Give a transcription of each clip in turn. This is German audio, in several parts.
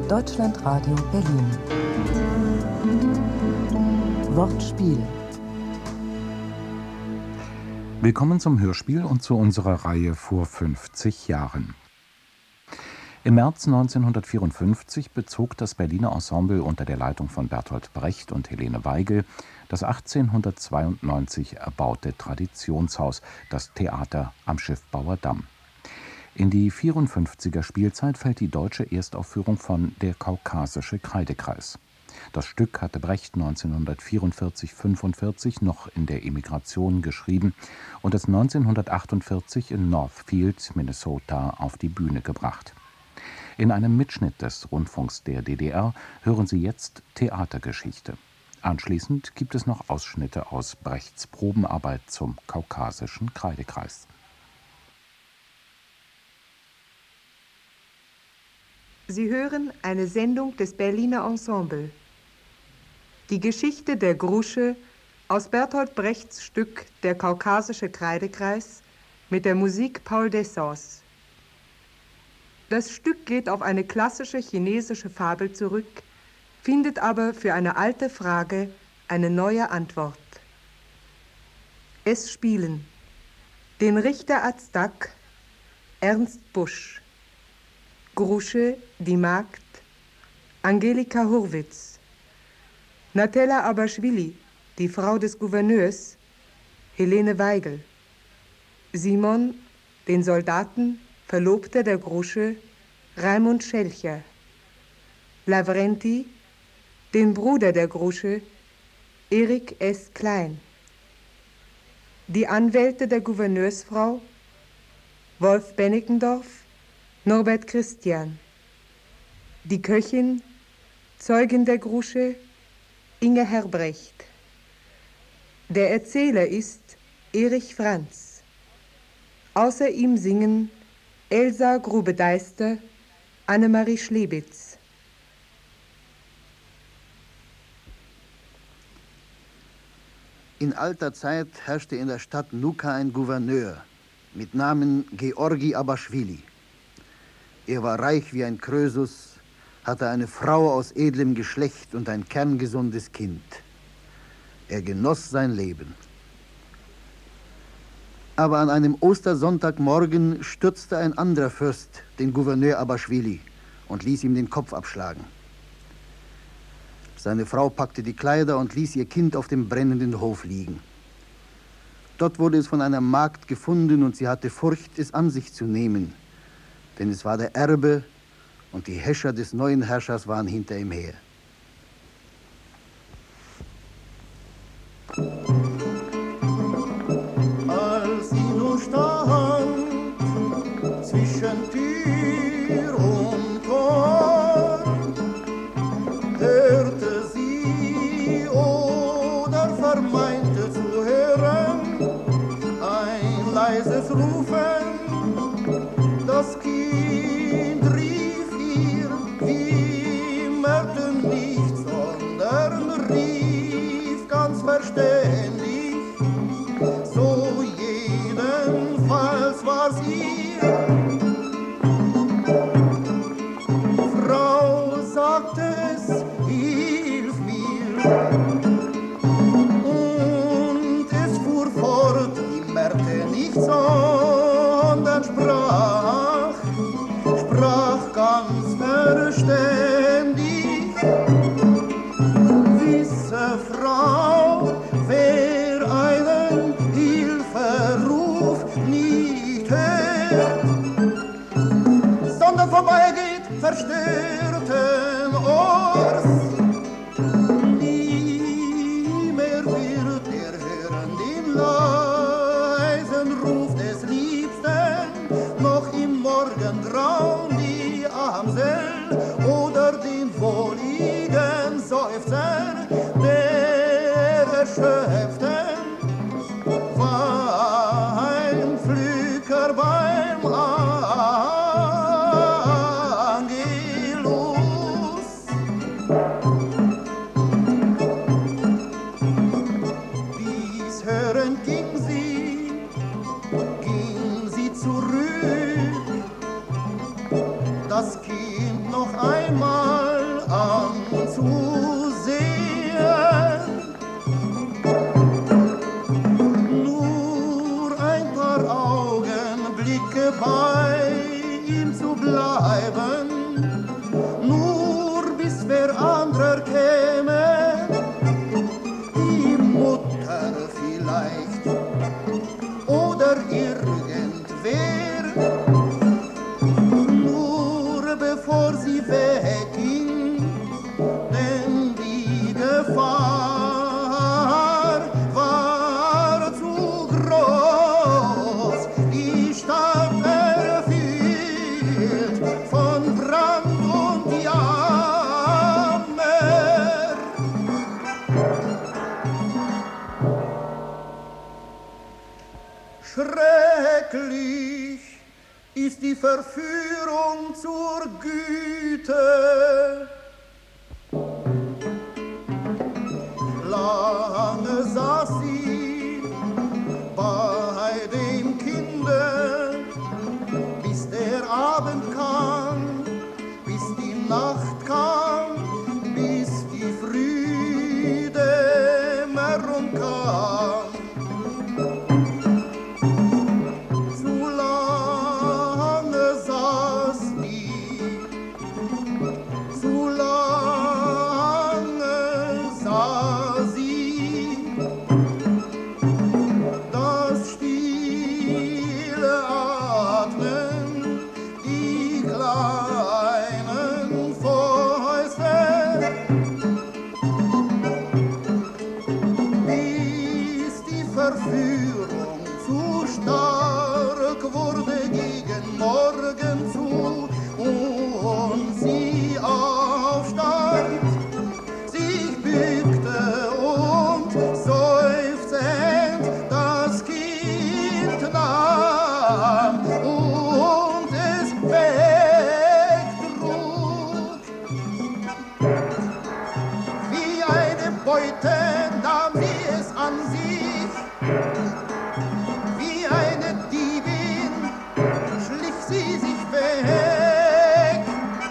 Deutschlandradio Berlin. Wortspiel. Willkommen zum Hörspiel und zu unserer Reihe vor 50 Jahren. Im März 1954 bezog das Berliner Ensemble unter der Leitung von Bertolt Brecht und Helene Weigel das 1892 erbaute Traditionshaus, das Theater am Schiffbauer Damm. In die 54er Spielzeit fällt die deutsche Erstaufführung von Der kaukasische Kreidekreis. Das Stück hatte Brecht 1944/45 noch in der Emigration geschrieben und es 1948 in Northfield, Minnesota, auf die Bühne gebracht. In einem Mitschnitt des Rundfunks der DDR hören Sie jetzt Theatergeschichte. Anschließend gibt es noch Ausschnitte aus Brechts Probenarbeit zum kaukasischen Kreidekreis. Sie hören eine Sendung des Berliner Ensemble. Die Geschichte der Grusche aus Bertolt Brechts Stück Der kaukasische Kreidekreis mit der Musik Paul Dessau's. Das Stück geht auf eine klassische chinesische Fabel zurück, findet aber für eine alte Frage eine neue Antwort. Es spielen den Richter Aztak, Ernst Busch, Grusche, die Magd, Angelika Hurwitz, Natella Abaschwili, die Frau des Gouverneurs, Helene Weigel, Simon, den Soldaten, Verlobter der Grusche, Raimund Schelcher, Lavrenti, den Bruder der Grusche, Erik S. Klein, die Anwälte der Gouverneursfrau, Wolf Bennickendorf, Norbert Christian, die Köchin, Zeugin der Grusche, Inge Herbrecht. Der Erzähler ist Erich Franz. Außer ihm singen Elsa Grube-Deister, Annemarie Schlebitz. In alter Zeit herrschte in der Stadt Nuka ein Gouverneur mit Namen Georgi Abaschwili. Er war reich wie ein Krösus, hatte eine Frau aus edlem Geschlecht und ein kerngesundes Kind. Er genoss sein Leben. Aber an einem Ostersonntagmorgen stürzte ein anderer Fürst den Gouverneur Abaschwili und ließ ihm den Kopf abschlagen. Seine Frau packte die Kleider und ließ ihr Kind auf dem brennenden Hof liegen. Dort wurde es von einer Magd gefunden und sie hatte Furcht, es an sich zu nehmen, denn es war der Erbe und die Häscher des neuen Herrschers waren hinter ihm her. Als sie nun stand zwischen Tür und Tor, hörte sie oder vermeinte zu hören ein leises Rufen. Das Kind rief ihr, wimmerte nicht, sondern rief ganz verständig. So jedenfalls war's ihr. Frau, sagte es, hilf mir. Und es fuhr fort, wimmerte nicht, sondern sprach ganz verständig. Wisse Frau, wer einen Hilferuf nicht hört, sondern vorbeigeht, verstörten Ohrs, nie mehr wird er hören den leisen Ruf des Liebsten, noch im Morgengrauen die Amsel oder den wohligen Seufzer der Erschöpften. Weinpflücker beim Angelus. Dies hörend ging sie zurück. Das Kind noch einmal Wege bei ihm zu bleiben, nur bis wer anderer käme, die Mutter vielleicht oder irgendwer, nur bevor sie wegging, denn die Gefahr war zu groß, die Stadt erfüllt von Brand und Jammer. Schrecklich ist die Verführung zur Güte. Lange saß sie bei dem Kinde, bis der Abend kam, bis die Nacht kam, bis die Frühdämmerung kam. Zu lange saß die, zu lange saß sie, das stille Atmen, die kleinen Fäuste, bis die Verführung zu stark wurde gegen Morgen zu und sie aufstand, sich bückte und seufzend das Kind nahm und es wegtrug. Wie eine Beute nahm sie es an sich, wie eine Diebin schlich sie sich weg.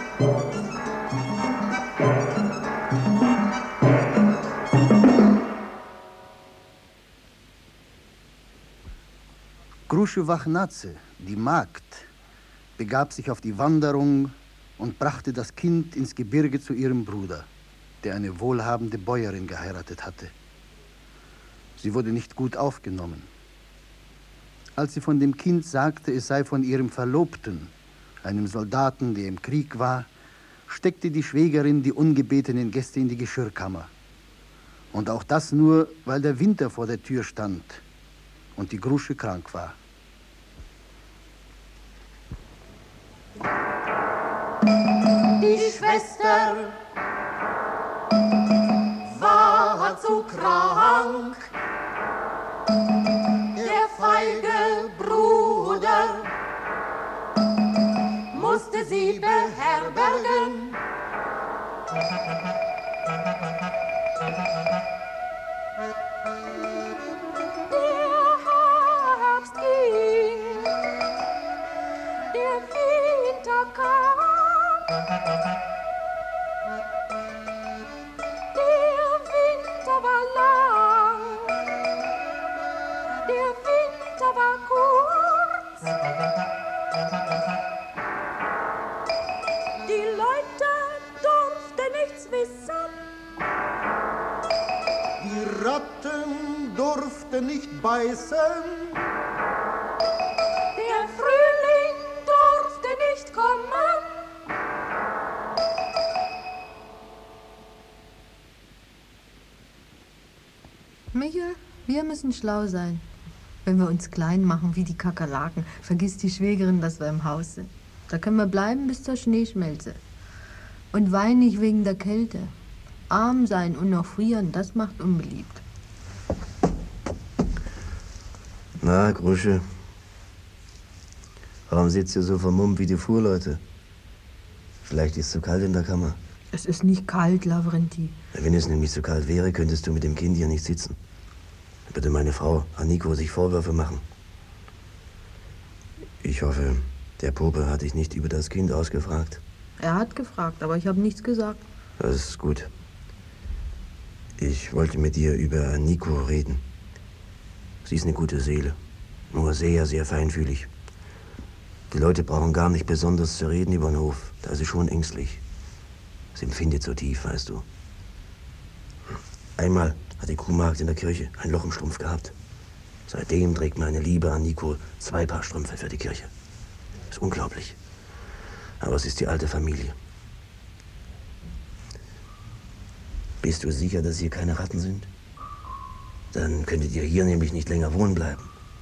Grusche Wachnadze, die Magd, begab sich auf die Wanderung und brachte das Kind ins Gebirge zu ihrem Bruder, der eine wohlhabende Bäuerin geheiratet hatte. Sie wurde nicht gut aufgenommen. Als sie von dem Kind sagte, es sei von ihrem Verlobten, einem Soldaten, der im Krieg war, steckte die Schwägerin die ungebetenen Gäste in die Geschirrkammer. Und auch das nur, weil der Winter vor der Tür stand und die Grusche krank war. Die Schwester war zu krank, der feige Bruder musste sie beherbergen. Der Herbst ging, der Winter kam, der Winter war lang, der Winter war kurz. Die Leute durften nichts wissen. Die Ratten durften nicht beißen. Der Frühling durfte nicht kommen. Michael, wir müssen schlau sein. Wenn wir uns klein machen wie die Kakerlaken, vergisst die Schwägerin, dass wir im Haus sind. Da können wir bleiben bis zur Schneeschmelze. Und wein nicht wegen der Kälte. Arm sein und noch frieren, das macht unbeliebt. Na, Grusche, warum sitzt ihr so vermummt wie die Fuhrleute? Vielleicht ist es zu kalt in der Kammer. Es ist nicht kalt, Lavrenti. Wenn es nämlich so kalt wäre, könntest du mit dem Kind hier nicht sitzen. Dann würde meine Frau Anniko sich Vorwürfe machen. Ich hoffe, der Pope hat dich nicht über das Kind ausgefragt. Er hat gefragt, aber ich habe nichts gesagt. Das ist gut. Ich wollte mit dir über Anniko reden. Sie ist eine gute Seele, nur sehr, sehr feinfühlig. Die Leute brauchen gar nicht besonders zu reden über den Hof. Da ist sie schon ängstlich. Sie empfindet so tief, weißt du. Einmal hat die Kuhmagd in der Kirche ein Loch im Strumpf gehabt. Seitdem trägt meine liebe Anniko 2 Paar Strümpfe für die Kirche. Ist unglaublich. Aber es ist die alte Familie. Bist du sicher, dass hier keine Ratten sind? Dann könntet ihr hier nämlich nicht länger wohnen bleiben.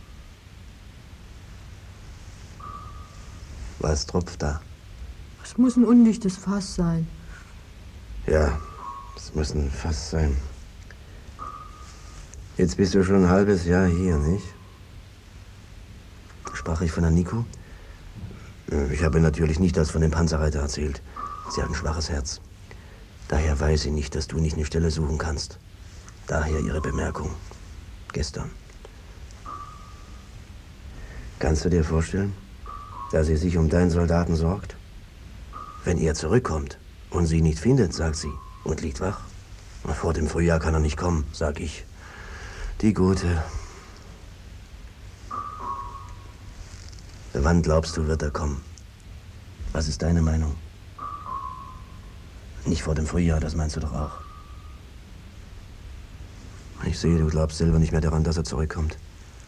Was tropft da? Es muss ein undichtes Fass sein. Ja, es muss ein Fass sein. Jetzt bist du schon ein halbes Jahr hier, nicht? Sprach ich von Anniko? Ich habe natürlich nicht das von dem Panzerreiter erzählt. Sie hat ein schwaches Herz. Daher weiß sie nicht, dass du nicht eine Stelle suchen kannst. Daher ihre Bemerkung. Gestern. Kannst du dir vorstellen, dass sie sich um deinen Soldaten sorgt? Wenn er zurückkommt und sie nicht findet, sagt sie, und liegt wach. Vor dem Frühjahr kann er nicht kommen, sag ich. Die Gute. Wann glaubst du, wird er kommen? Was ist deine Meinung? Nicht vor dem Frühjahr, das meinst du doch auch. Ich sehe, du glaubst selber nicht mehr daran, dass er zurückkommt.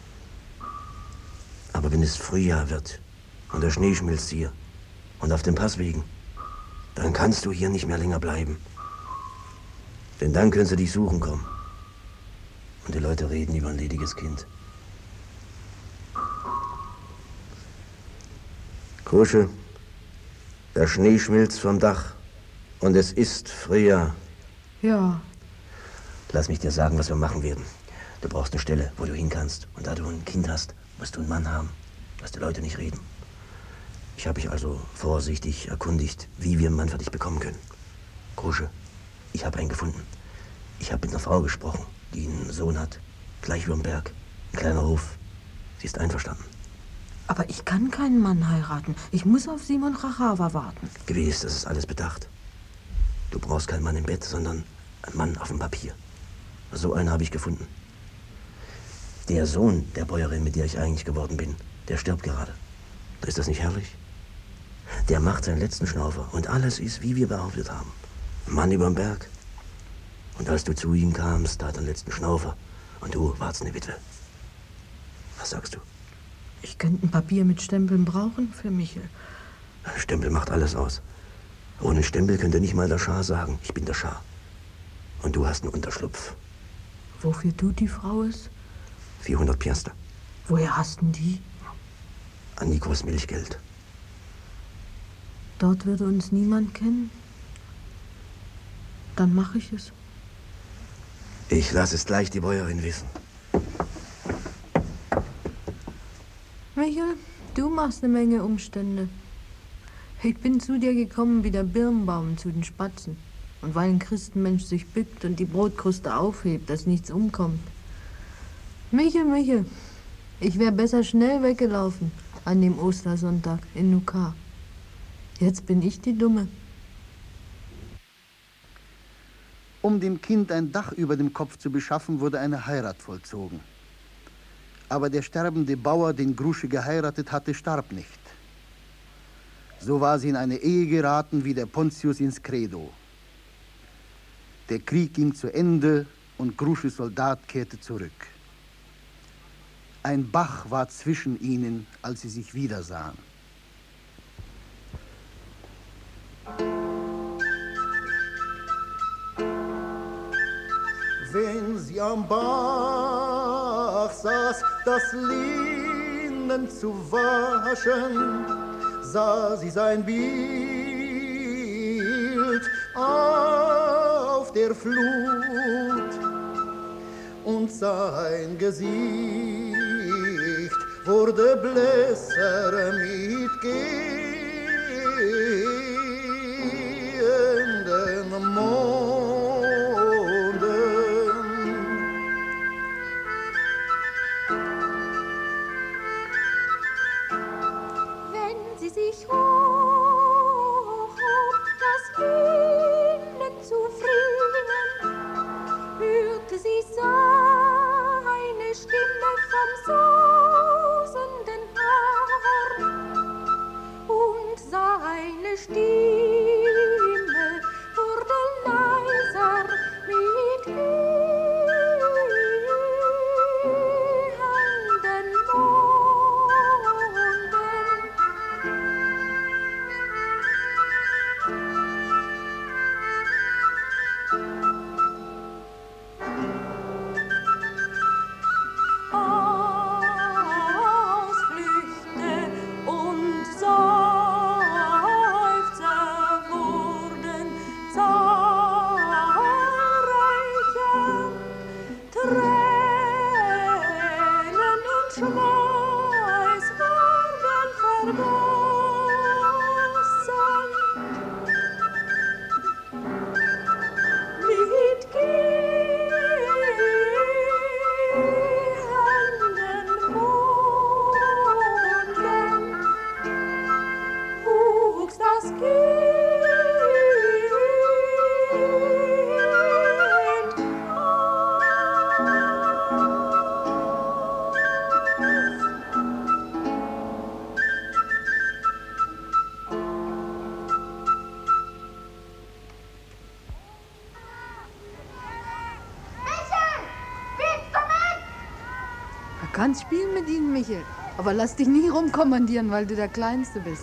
Aber wenn es Frühjahr wird und der Schnee schmilzt hier und auf den Passwegen, dann kannst du hier nicht mehr länger bleiben. Denn dann können sie dich suchen kommen. Und die Leute reden über ein lediges Kind. Krusche, der Schnee schmilzt vom Dach und es ist Frühjahr. Ja. Lass mich dir sagen, was wir machen werden. Du brauchst eine Stelle, wo du hin kannst. Und da du ein Kind hast, musst du einen Mann haben. Lass die Leute nicht reden. Ich habe mich also vorsichtig erkundigt, wie wir einen Mann für dich bekommen können. Krusche, ich habe einen gefunden. Ich habe mit einer Frau gesprochen, die einen Sohn hat. Gleich über dem Berg. Ein kleiner Hof. Sie ist einverstanden. Aber ich kann keinen Mann heiraten. Ich muss auf Simon Rachawa warten. Gewiss, das ist alles bedacht. Du brauchst keinen Mann im Bett, sondern einen Mann auf dem Papier. So einen habe ich gefunden. Der Sohn der Bäuerin, mit der ich eigentlich geworden bin, der stirbt gerade. Ist das nicht herrlich? Der macht seinen letzten Schnaufer und alles ist, wie wir behauptet haben. Ein Mann überm Berg. Und als du zu ihm kamst, da hat er den letzten Schnaufer und du warst eine Witwe. Was sagst du? Ich könnte ein Papier mit Stempeln brauchen für Michel. Stempel macht alles aus. Ohne Stempel könnte nicht mal der Schah sagen, ich bin der Schah. Und du hast einen Unterschlupf. Wofür tut die Frau es? 400 Piaster. Woher hast denn die? Annikos Milchgeld. Dort würde uns niemand kennen. Dann mache ich es. Ich lasse es gleich die Bäuerin wissen. Michel, du machst eine Menge Umstände. Ich bin zu dir gekommen wie der Birnbaum zu den Spatzen. Und weil ein Christenmensch sich bückt und die Brotkruste aufhebt, dass nichts umkommt. Michel, ich wäre besser schnell weggelaufen an dem Ostersonntag in Nuka. Jetzt bin ich die Dumme. Um dem Kind ein Dach über dem Kopf zu beschaffen, wurde eine Heirat vollzogen. Aber der sterbende Bauer, den Grusche geheiratet hatte, starb nicht. So war sie in eine Ehe geraten wie der Pontius ins Credo. Der Krieg ging zu Ende und Grusches Soldat kehrte zurück. Ein Bach war zwischen ihnen, als sie sich wiedersahen. Wenn sie am Bach saß, das Linnen zu waschen, sah sie sein Bild auf der Flut und sein Gesicht wurde blässer mit gehenden Monden. Wenn sie sich hoch das Linnen zu frieren, hörte sie seine Stimme vom sausenden Horn. Du kannst spielen mit ihnen, Michel. Aber lass dich nie rumkommandieren, weil du der Kleinste bist.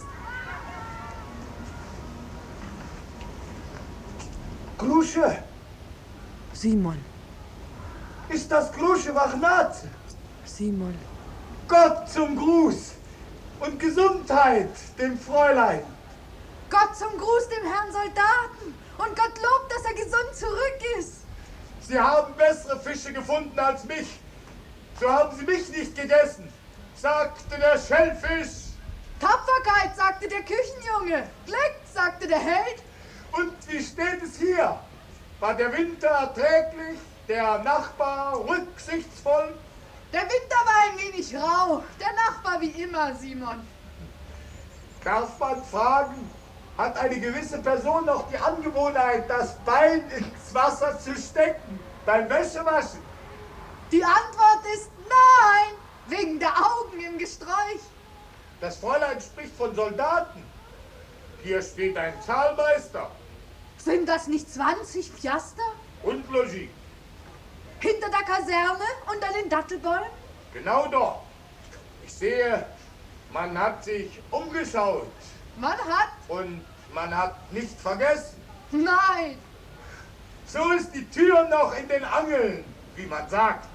Grusche! Simon. Ist das Grusche Wachnat? Simon. Gott zum Gruß und Gesundheit dem Fräulein. Gott zum Gruß dem Herrn Soldaten. Und Gott lobt, dass er gesund zurück ist. Sie haben bessere Fische gefunden als mich. So haben Sie mich nicht gegessen, sagte der Schellfisch. Tapferkeit, sagte der Küchenjunge. Glück, sagte der Held. Und wie steht es hier? War der Winter erträglich, der Nachbar rücksichtsvoll? Der Winter war ein wenig rau, der Nachbar wie immer, Simon. Darf man fragen, hat eine gewisse Person noch die Angewohnheit, das Bein ins Wasser zu stecken beim Wäschewaschen? Die Antwort ist nein, wegen der Augen im Gesträuch. Das Fräulein spricht von Soldaten. Hier steht ein Zahlmeister. Sind das nicht 20 Piaster? Und Logis. Hinter der Kaserne, unter den Dattelbäumen? Genau dort. Ich sehe, man hat sich umgeschaut. Man hat? Und man hat nicht vergessen. Nein. So ist die Tür noch in den Angeln, wie man sagt.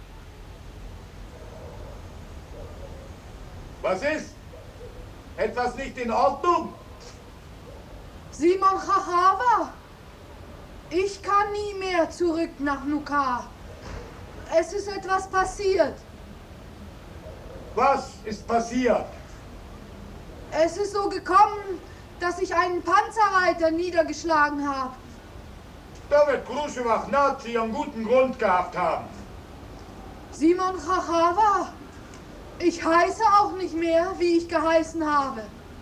Was ist? Etwas nicht in Ordnung? Simon Chachava, ich kann nie mehr zurück nach Nuka. Es ist etwas passiert. Was ist passiert? Es ist so gekommen, dass ich einen Panzerreiter niedergeschlagen habe. Da wird Grusche Wachnat einen guten Grund gehabt haben. Simon Chachava, ich heiße auch nicht mehr, wie ich geheißen habe.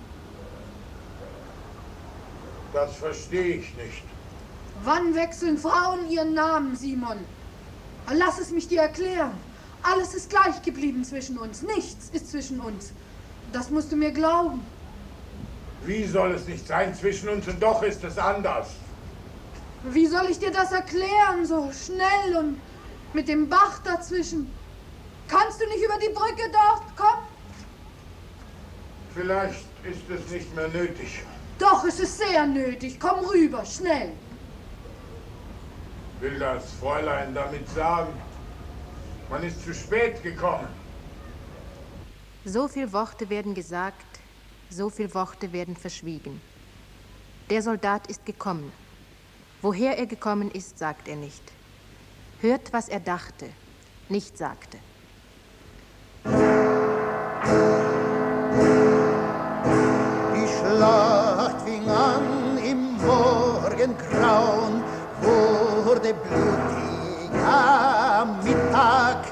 Das verstehe ich nicht. Wann wechseln Frauen ihren Namen, Simon? Lass es mich dir erklären. Alles ist gleich geblieben zwischen uns. Nichts ist zwischen uns. Das musst du mir glauben. Wie soll es nicht sein zwischen uns und doch ist es anders? Wie soll ich dir das erklären, so schnell und mit dem Bach dazwischen? Kannst du nicht über die Brücke dort kommen? Vielleicht ist es nicht mehr nötig. Doch, es ist sehr nötig. Komm rüber, schnell. Will das Fräulein damit sagen, man ist zu spät gekommen? So viel Worte werden gesagt, so viel Worte werden verschwiegen. Der Soldat ist gekommen. Woher er gekommen ist, sagt er nicht. Hört, was er dachte, nicht sagte. Die Schlacht fing an im Morgengrauen, wurde blutig am Mittag.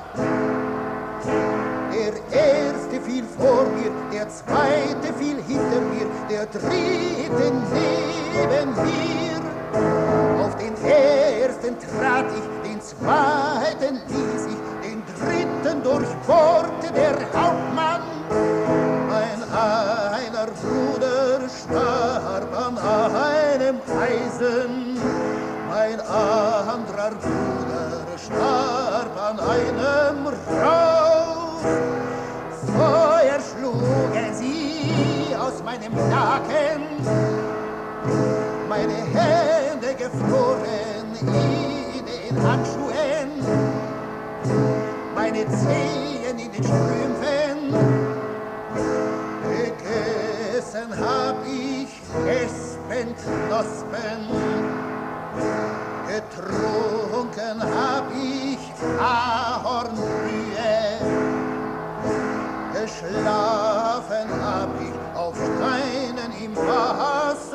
Der erste fiel vor mir, der zweite fiel hinter mir, der dritte neben mir. Auf den ersten trat ich, den zweiten ließ ich, den dritten durchbohrte der Hauptmann. Mein einer Bruder starb an einem Eisen, mein anderer Bruder starb an einem Rauf. Feuer schlugen sie aus meinem Nacken, meine Hände gefroren in den Handschuhen, meine Zehen in den Strümpfen. Gegessen hab ich Espenknospen, getrunken hab ich Ahornbrühe, geschlafen hab ich auf Steinen im Wasser.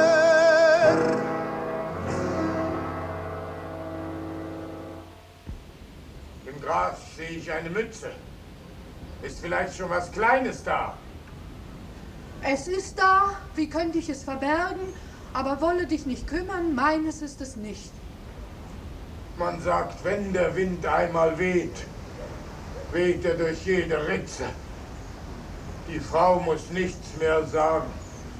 Im Gras sehe ich eine Mütze. Ist vielleicht schon was Kleines da? Es ist da, wie könnte ich es verbergen, aber wolle dich nicht kümmern, meines ist es nicht. Man sagt, wenn der Wind einmal weht, weht er durch jede Ritze. Die Frau muss nichts mehr sagen.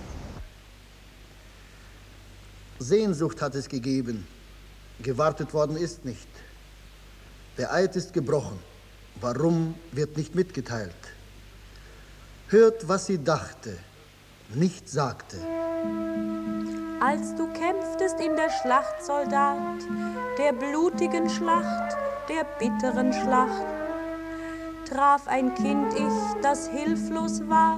Sehnsucht hat es gegeben, gewartet worden ist nicht. Der Eid ist gebrochen, warum wird nicht mitgeteilt. Hört, was sie dachte, nicht sagte. Als du kämpftest in der Schlacht, Soldat, der blutigen Schlacht, der bitteren Schlacht, traf ein Kind ich, das hilflos war.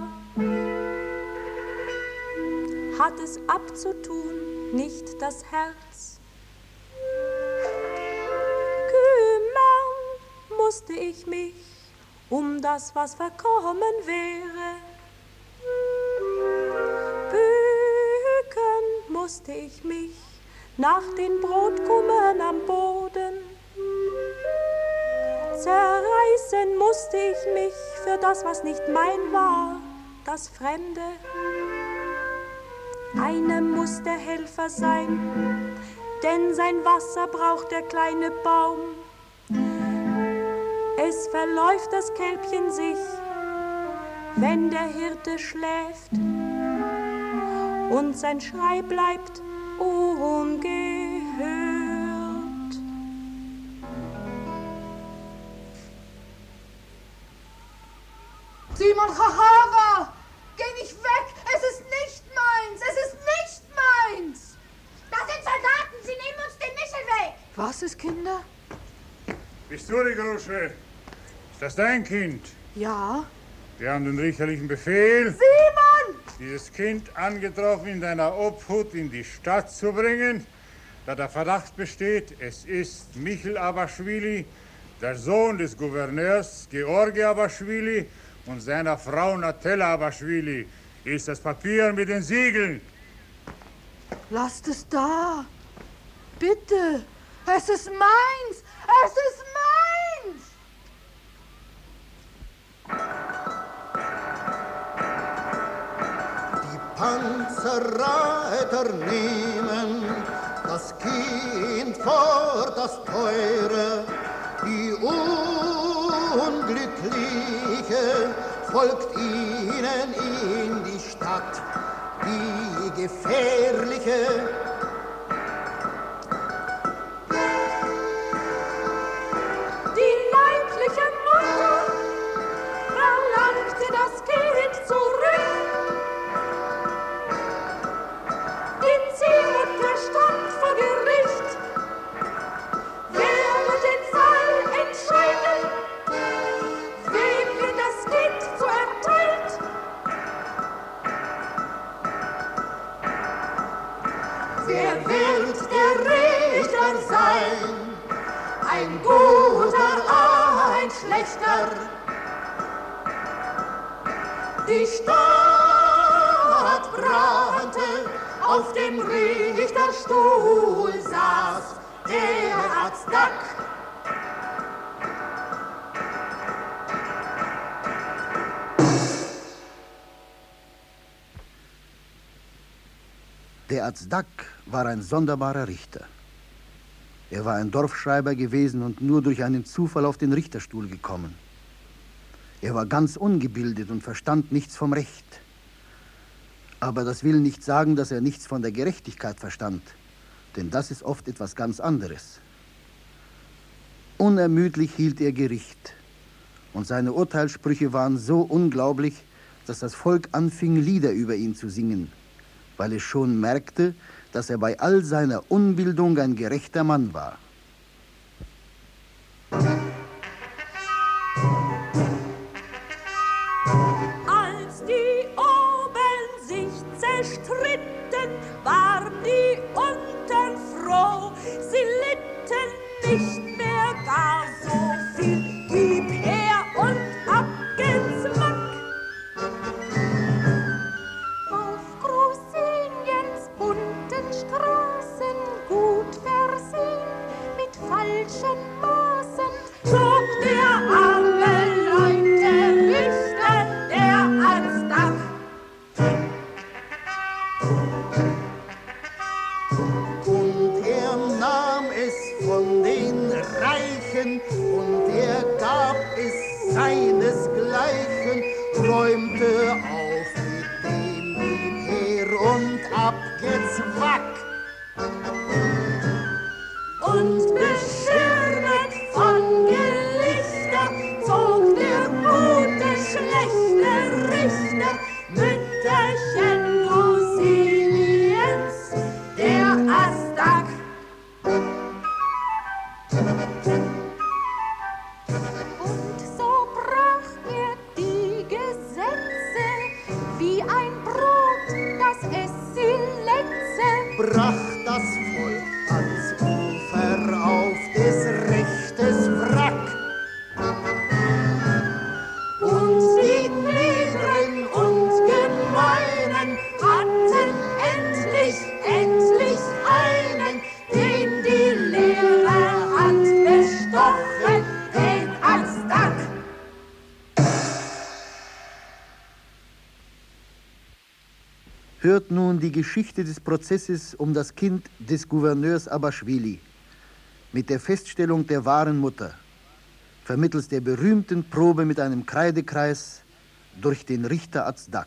Hat es abzutun, nicht das Herz. Kümmern musste ich mich um das, was verkommen wäre. Bücken musste ich mich nach den Brotkummern am Boden. Zerreißen musste ich mich für das, was nicht mein war, das Fremde. Einem muss der Helfer sein, denn sein Wasser braucht der kleine Baum. Es verläuft das Kälbchen sich, wenn der Hirte schläft, und sein Schrei bleibt ungehört. Simon Chahava, geh nicht weg, es ist nicht meins, es ist nicht meins. Das sind Soldaten, sie nehmen uns den Michel weg. Was ist, Kinder? Bist du die Grusche? Ist das dein Kind? Ja. Wir haben den richterlichen Befehl, Simon! dieses Kind angetroffen in deiner Obhut in die Stadt zu bringen, da der Verdacht besteht, es ist Michel Abaschwili, der Sohn des Gouverneurs Georgi Abaschwili und seiner Frau Natella Abaschwili. Ist das Papier mit den Siegeln? Lasst es da. Bitte. Es ist meins. Es ist meins. Die Panzerreiter nehmen das Kind vor das Teure, die Unglückliche folgt ihnen in die Stadt, die gefährliche. Die leibliche Mutter verlangte das Kind zurück. Die Ziehmutter stand vor Gericht. Wer wird den Fall entscheiden? Wem wird das Kind zuerteilt? Wer wird der Richter sein? Ein guter, ein schlechter. Die Stadt brannte, auf dem Richterstuhl saß der Azdak. Der Azdak war ein sonderbarer Richter. Er war ein Dorfschreiber gewesen und nur durch einen Zufall auf den Richterstuhl gekommen. Er war ganz ungebildet und verstand nichts vom Recht. Aber das will nicht sagen, dass er nichts von der Gerechtigkeit verstand, denn das ist oft etwas ganz anderes. Unermüdlich hielt er Gericht und seine Urteilssprüche waren so unglaublich, dass das Volk anfing, Lieder über ihn zu singen, weil es schon merkte, dass er bei all seiner Unbildung ein gerechter Mann war. Als die oben sich zerstritten, waren die unten froh. Sie litten nicht mehr gar so viel. Gib her und ab geht's, Mann. ein Brot, das es sie letze. Brach das Volk ans Ufer auf des Rechtes Wrack. Und die Niederen und Gemeinen hatten endlich einen, den die leere Hand bestochen, den ans Dack. Hört nun die Geschichte des Prozesses um das Kind des Gouverneurs Abaschwili mit der Feststellung der wahren Mutter, vermittels der berühmten Probe mit einem Kreidekreis durch den Richter Azdak.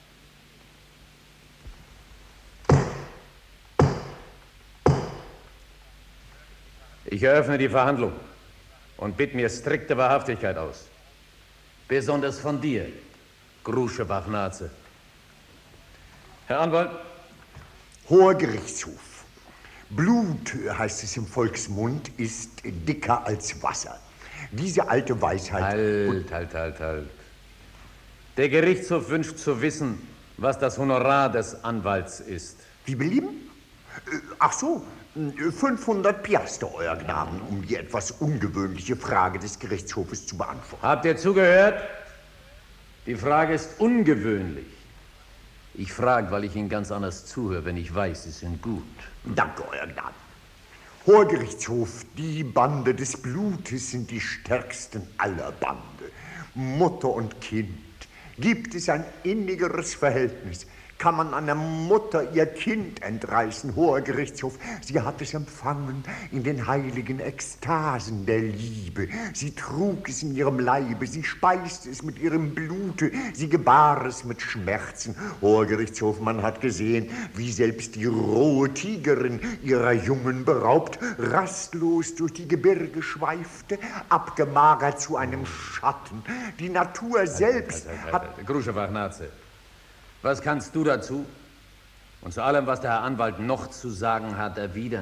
Ich eröffne die Verhandlung und bitte mir strikte Wahrhaftigkeit aus. Besonders von dir, Grusche Wachnaze. Herr Anwalt. Hoher Gerichtshof. Blut, heißt es im Volksmund, ist dicker als Wasser. Diese alte Weisheit... Halt. Der Gerichtshof wünscht zu wissen, was das Honorar des Anwalts ist. Wie belieben? Ach so, 500 Piaster, Euer Gnaden, um die etwas ungewöhnliche Frage des Gerichtshofes zu beantworten. Habt ihr zugehört? Die Frage ist ungewöhnlich. Ich frage, weil ich Ihnen ganz anders zuhöre, wenn ich weiß, Sie sind gut. Danke, Euer Gnaden. Hoher Gerichtshof, die Bande des Blutes sind die stärksten aller Bande. Mutter und Kind. Gibt es ein innigeres Verhältnis? Kann man einer Mutter ihr Kind entreißen, Hoher Gerichtshof? Sie hat es empfangen in den heiligen Ekstasen der Liebe. Sie trug es in ihrem Leibe, sie speiste es mit ihrem Blute, sie gebar es mit Schmerzen. Hoher Gerichtshof, man hat gesehen, wie selbst die rohe Tigerin ihrer Jungen beraubt, rastlos durch die Gebirge schweifte, abgemagert zu einem Schatten. Die Natur selbst hat... Grusche Wachnaze. Was kannst du dazu und zu allem, was der Herr Anwalt noch zu sagen hat, erwidern?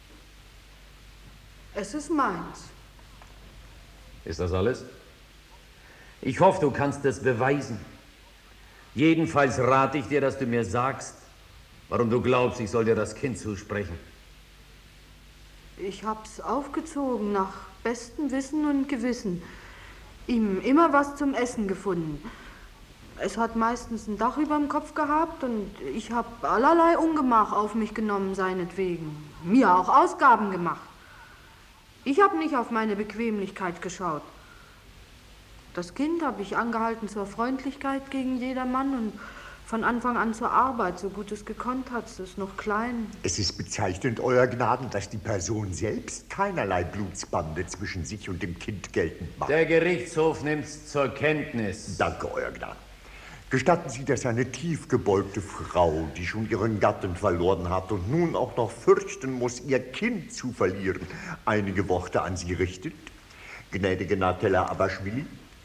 Es ist meins. Ist das alles? Ich hoffe, du kannst es beweisen. Jedenfalls rate ich dir, dass du mir sagst, warum du glaubst, ich soll dir das Kind zusprechen. Ich hab's aufgezogen, nach bestem Wissen und Gewissen. Ihm immer was zum Essen gefunden. Es hat meistens ein Dach über dem Kopf gehabt und ich habe allerlei Ungemach auf mich genommen seinetwegen. Mir auch Ausgaben gemacht. Ich habe nicht auf meine Bequemlichkeit geschaut. Das Kind habe ich angehalten zur Freundlichkeit gegen jedermann und von Anfang an zur Arbeit, so gut es gekonnt hat. Es ist noch klein. Es ist bezeichnend, Euer Gnaden, dass die Person selbst keinerlei Blutsbande zwischen sich und dem Kind geltend macht. Der Gerichtshof nimmt's zur Kenntnis. Danke, Euer Gnaden. Gestatten Sie, dass eine tiefgebeugte Frau, die schon ihren Gatten verloren hat und nun auch noch fürchten muss, ihr Kind zu verlieren, einige Worte an Sie richtet? Gnädige Natella Abaschwili?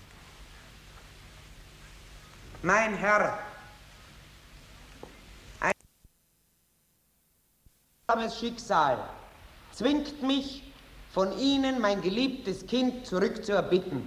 Mein Herr, ein armes Schicksal zwingt mich, von Ihnen mein geliebtes Kind zurückzuerbitten.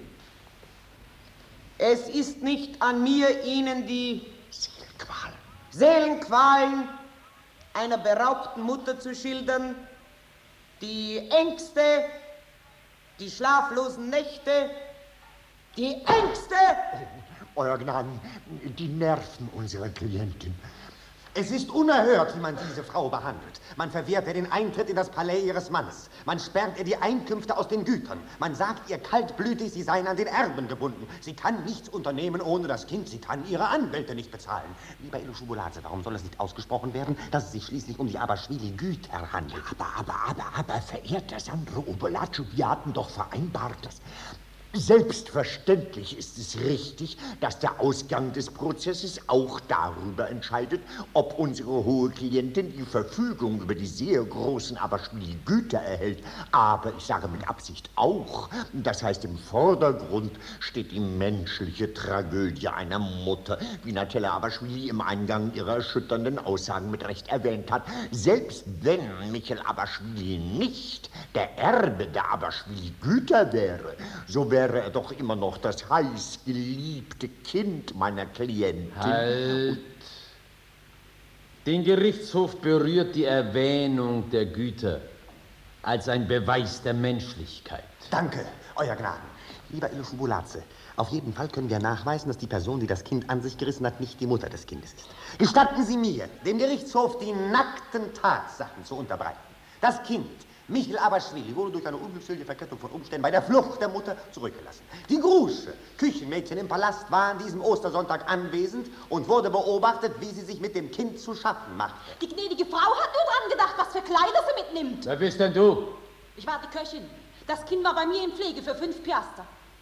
Es ist nicht an mir, Ihnen die Seelenqualen einer beraubten Mutter zu schildern, die Ängste, die schlaflosen Nächte, die Ängste. Euer Gnaden, die Nerven unserer Klientin. Es ist unerhört, wie man diese Frau behandelt. Man verwehrt ihr den Eintritt in das Palais ihres Mannes. Man sperrt ihr die Einkünfte aus den Gütern. Man sagt ihr kaltblütig, sie seien an den Erben gebunden. Sie kann nichts unternehmen ohne das Kind. Sie kann ihre Anwälte nicht bezahlen. Lieber Iluschubuladze, warum soll es nicht ausgesprochen werden, dass es sich schließlich um die Abaschwili-Güter handelt? Aber, verehrter Sandro Obolaccio, wir hatten doch vereinbart, dass... Selbstverständlich ist es richtig, dass der Ausgang des Prozesses auch darüber entscheidet, ob unsere hohe Klientin die Verfügung über die sehr großen Abaschwili-Güter erhält. Aber ich sage mit Absicht auch, das heißt im Vordergrund steht die menschliche Tragödie einer Mutter, wie Natella Abaschwili im Eingang ihrer erschütternden Aussagen mit Recht erwähnt hat. Selbst wenn Michel Abaschwili nicht der Erbe der Abaschwili-Güter wäre, so wäre wäre er doch immer noch das heißgeliebte Kind meiner Klientin. Halt! Den Gerichtshof berührt die Erwähnung der Güter als ein Beweis der Menschlichkeit. Danke, Euer Gnaden. Lieber Iluschubulatze, auf jeden Fall können wir nachweisen, dass die Person, die das Kind an sich gerissen hat, nicht die Mutter des Kindes ist. Gestatten Sie mir, dem Gerichtshof die nackten Tatsachen zu unterbreiten. Das Kind, Michel Abaschwili, wurde durch eine unglücksselige Verkettung von Umständen bei der Flucht der Mutter zurückgelassen. Die Grusche, Küchenmädchen im Palast, war an diesem Ostersonntag anwesend und wurde beobachtet, wie sie sich mit dem Kind zu schaffen machte. Die gnädige Frau hat nur dran gedacht, was für Kleider sie mitnimmt. Wer bist denn du? Ich war die Köchin. Das Kind war bei mir in Pflege für 5 Piaster.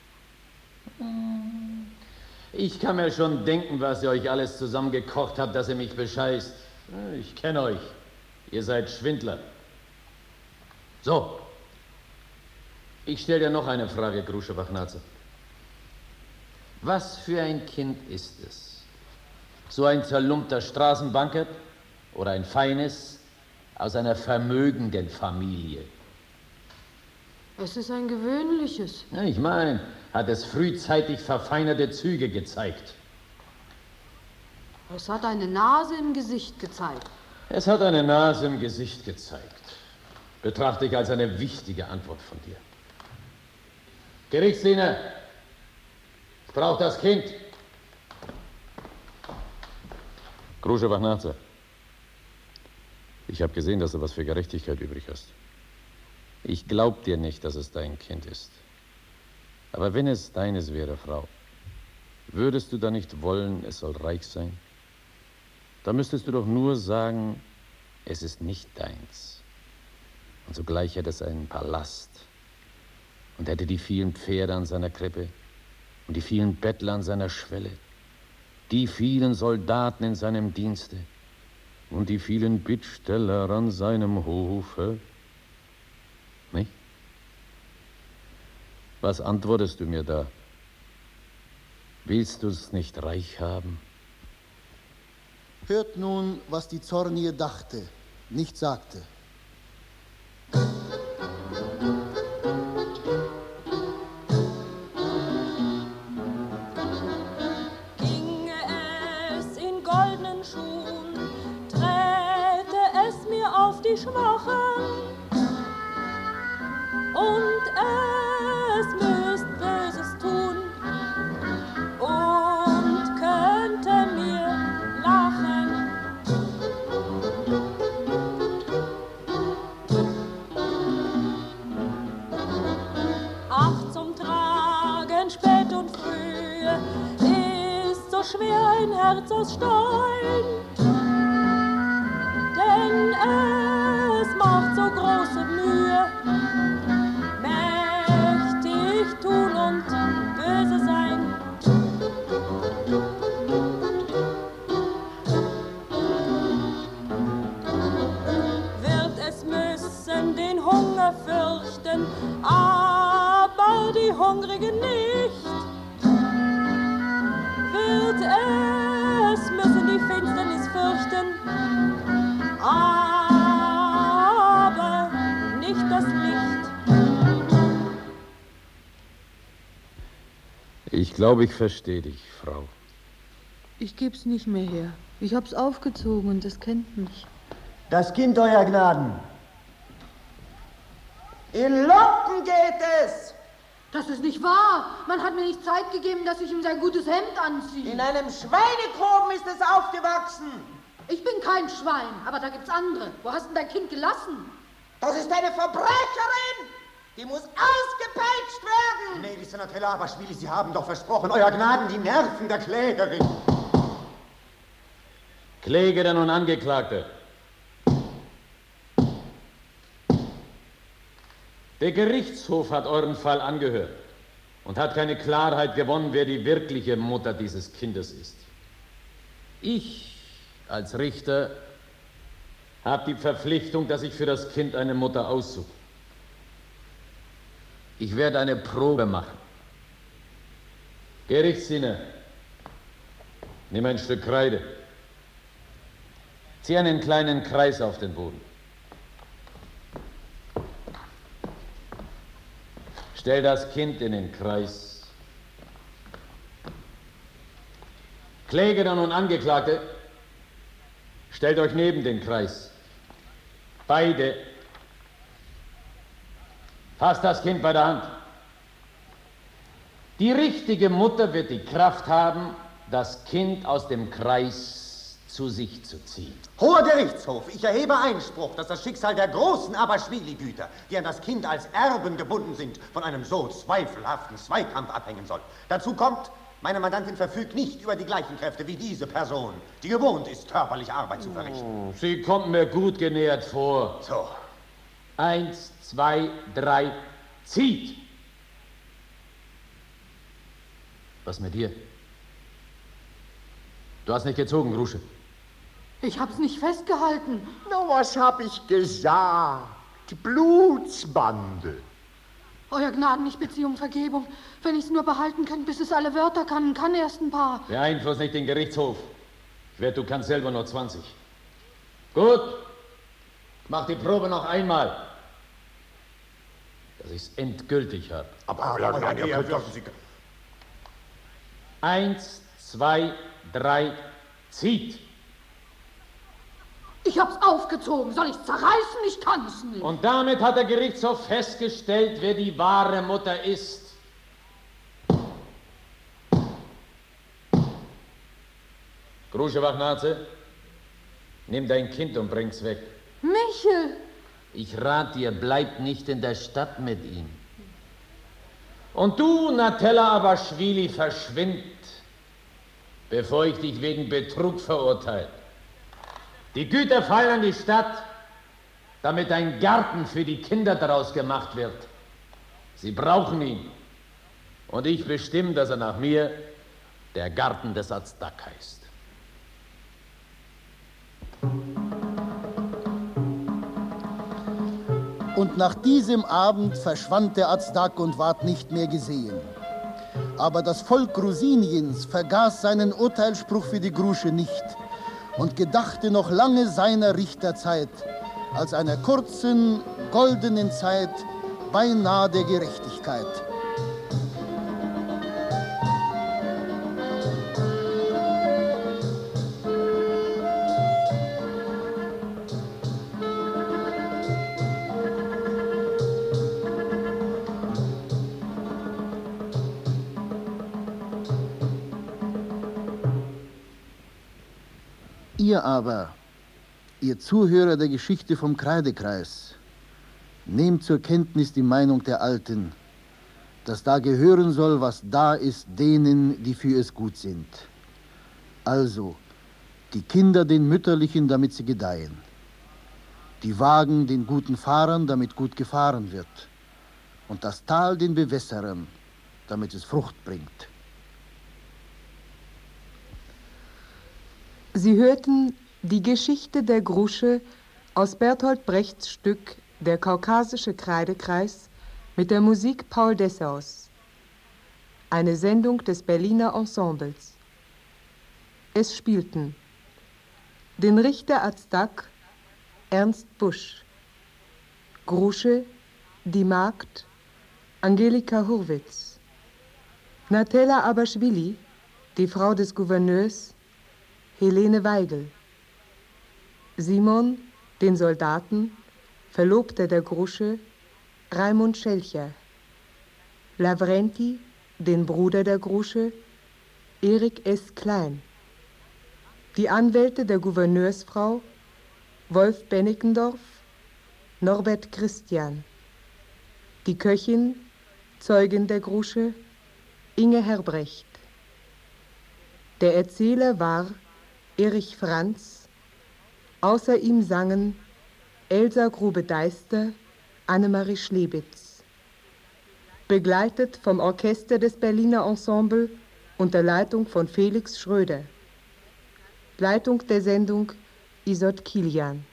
Ich kann mir schon denken, was ihr euch alles zusammengekocht habt, dass ihr mich bescheißt. Ich kenne euch. Ihr seid Schwindler. So. Ich stelle dir noch eine Frage, Grusche Wachnadze. Was für ein Kind ist es? So ein zerlumpter Straßenbankert oder ein feines aus einer vermögenden Familie? Es ist ein gewöhnliches. Ich meine, hat es frühzeitig verfeinerte Züge gezeigt. Es hat eine Nase im Gesicht gezeigt. Es hat eine Nase im Gesicht gezeigt. Betrachte ich als eine wichtige Antwort von dir. Gerichtsdiener, ich brauche das Kind. Grusche Wachnadze, ich habe gesehen, dass du was für Gerechtigkeit übrig hast. Ich glaub dir nicht, dass es dein Kind ist. Aber wenn es deines wäre, Frau, würdest du dann nicht wollen, es soll reich sein? Da müsstest du doch nur sagen, es ist nicht deins. Und zugleich hätte es einen Palast und hätte die vielen Pferde an seiner Krippe und die vielen Bettler an seiner Schwelle, die vielen Soldaten in seinem Dienste und die vielen Bittsteller an seinem Hofe. Nicht? Was antwortest du mir da? Willst du es nicht reich haben? Hört nun, was die Zornige dachte, nicht sagte. Ginge es in goldenen Schuhen, träte es mir auf die Schwachen, und es müsst Böses tun und könnte mir lachen. Ach, zum Tragen spät und früh ist so schwer ein Herz aus Stein, denn es macht so große Mühe, mächtig tun und böse sein. Wird es müssen den Hunger fürchten, aber die Hungrigen nicht. Wird es müssen die Finsternis fürchten, aber nicht das Licht. Ich glaube, ich verstehe dich, Frau. Ich geb's nicht mehr her. Ich hab's aufgezogen und es kennt mich. Das Kind, Euer Gnaden. In Locken geht es! Das ist nicht wahr. Man hat mir nicht Zeit gegeben, dass ich ihm sein gutes Hemd anziehe. In einem Schweinekoben ist es aufgewachsen. Ich bin kein Schwein, aber da gibt's andere. Wo hast denn dein Kind gelassen? Das ist eine Verbrecherin! Die muss ausgepeitscht werden! Gnädige Senatella Abaschwili, Sie haben doch versprochen, Euer Gnaden, die Nerven der Klägerin. Klägerin und Angeklagte. Der Gerichtshof hat euren Fall angehört und hat keine Klarheit gewonnen, wer die wirkliche Mutter dieses Kindes ist. Ich als Richter habe die Verpflichtung, dass ich für das Kind eine Mutter aussuche. Ich werde eine Probe machen. Gerichtsdiener, nimm ein Stück Kreide. Zieh einen kleinen Kreis auf den Boden. Stell das Kind in den Kreis. Klägerin und Angeklagte, stellt euch neben den Kreis. Beide. Fasst das Kind bei der Hand. Die richtige Mutter wird die Kraft haben, das Kind aus dem Kreis zu sich zu ziehen. Hoher Gerichtshof, ich erhebe Einspruch, dass das Schicksal der großen Abaschwili-Güter, die an das Kind als Erben gebunden sind, von einem so zweifelhaften Zweikampf abhängen soll. Dazu kommt, meine Mandantin verfügt nicht über die gleichen Kräfte wie diese Person, die gewohnt ist, körperliche Arbeit zu verrichten. Sie kommt mir gut genähert vor. So. 1, 2, 3, zieht! Was mit dir? Du hast nicht gezogen, Grusche. Ich hab's nicht festgehalten. Na, was hab ich gesagt? Blutsbande. Euer Gnaden, ich bitte Sie um Vergebung. Wenn ich's nur behalten kann, bis es alle Wörter kann erst ein paar. Beeinfluss nicht den Gerichtshof. Ich wette, du kannst selber nur 20. Gut. Mach die Probe noch einmal. Dass ich's endgültig habe. Aber 1, 2, 3, zieht! Ich hab's aufgezogen. Soll ich's zerreißen? Ich kann's nicht. Und damit hat der Gerichtshof festgestellt, wer die wahre Mutter ist. Grusche Wachnaze, nimm dein Kind und bring's weg. Michel! Ich rat dir, bleib nicht in der Stadt mit ihm. Und du, Natella Abaschwili, verschwind, bevor ich dich wegen Betrug verurteile. Die Güter fallen an die Stadt, damit ein Garten für die Kinder daraus gemacht wird. Sie brauchen ihn. Und ich bestimme, dass er nach mir der Garten des Azdak heißt. Und nach diesem Abend verschwand der Azdak und ward nicht mehr gesehen. Aber das Volk Grusiniens vergaß seinen Urteilsspruch für die Grusche nicht und gedachte noch lange seiner Richterzeit, als einer kurzen, goldenen Zeit, beinahe der Gerechtigkeit. Ihr aber, ihr Zuhörer der Geschichte vom Kreidekreis, nehmt zur Kenntnis die Meinung der Alten, dass da gehören soll, was da ist, denen, die für es gut sind. Also, die Kinder den Mütterlichen, damit sie gedeihen. Die Wagen den guten Fahrern, damit gut gefahren wird. Und das Tal den Bewässerern, damit es Frucht bringt. Sie hörten die Geschichte der Grusche aus Bertolt Brechts Stück Der kaukasische Kreidekreis mit der Musik Paul Dessaus. Eine Sendung des Berliner Ensembles. Es spielten den Richter Azdak Ernst Busch, Grusche, die Magd Angelika Hurwitz, Natella Abaschwili, die Frau des Gouverneurs Helene Weigel, Simon, den Soldaten, Verlobter der Grusche, Raimund Schelcher, Lavrenti, den Bruder der Grusche, Erik S. Klein, die Anwälte der Gouverneursfrau, Wolf Bennickendorf, Norbert Christian, die Köchin, Zeugin der Grusche, Inge Herbrecht. Der Erzähler war Erich Franz, außer ihm sangen Elsa Grube-Deister, Annemarie Schlebitz. Begleitet vom Orchester des Berliner Ensemble unter Leitung von Felix Schröder. Leitung der Sendung Isot Kilian.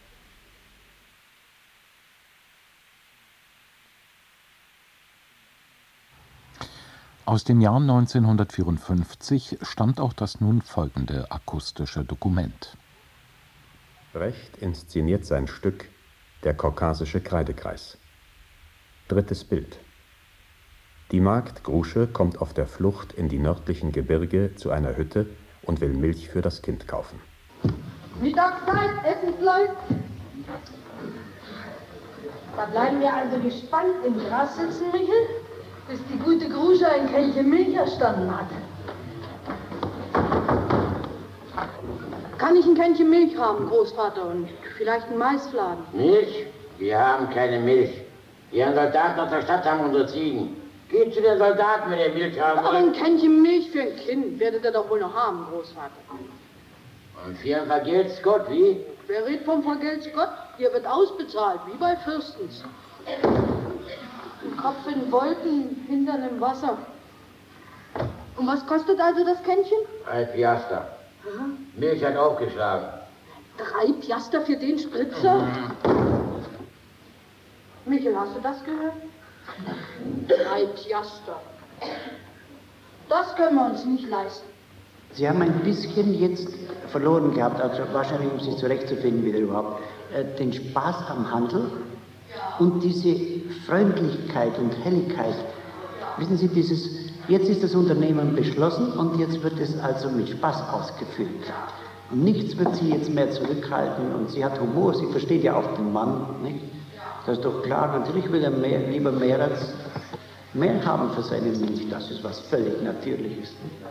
Aus dem Jahr 1954 stammt auch das nun folgende akustische Dokument. Brecht inszeniert sein Stück Der kaukasische Kreidekreis. Drittes Bild. Die Magd Grusche kommt auf der Flucht in die nördlichen Gebirge zu einer Hütte und will Milch für das Kind kaufen. Mittagszeit, Essensleut. Da bleiben wir also gespannt im Gras sitzen, Michel, bis die gute Grusche ein Kännchen Milch erstanden hat. Kann ich ein Kännchen Milch haben, Großvater, und vielleicht einen Maisfladen? Milch? Wir haben keine Milch. Ihren Soldaten aus der Stadt haben unsere Ziegen. Geht zu den Soldaten, wenn ihr Milch haben wollt. Aber ein Kännchen Milch für ein Kind werdet ihr doch wohl noch haben, Großvater. Und für ein vergelt's Gott, wie? Wer redet vom vergelt's Gott? Hier wird ausbezahlt, wie bei Fürstens. Ein Kopf in Wolken, Hintern im Wasser. Und was kostet also das Kännchen? 3 Piaster. Milch hat aufgeschlagen. 3 Piaster für den Spritzer? Michel, hast du das gehört? 3 Piaster. Das können wir uns nicht leisten. Sie haben ein bisschen jetzt verloren gehabt, also wahrscheinlich, um sich zurechtzufinden wieder überhaupt, den Spaß am Handel und diese Freundlichkeit und Helligkeit. Wissen Sie, jetzt ist das Unternehmen beschlossen und jetzt wird es also mit Spaß ausgeführt. Und nichts wird sie jetzt mehr zurückhalten und sie hat Humor, sie versteht ja auch den Mann, nicht? Das ist doch klar, natürlich will er lieber mehr haben für seine Milch, das ist was völlig Natürliches.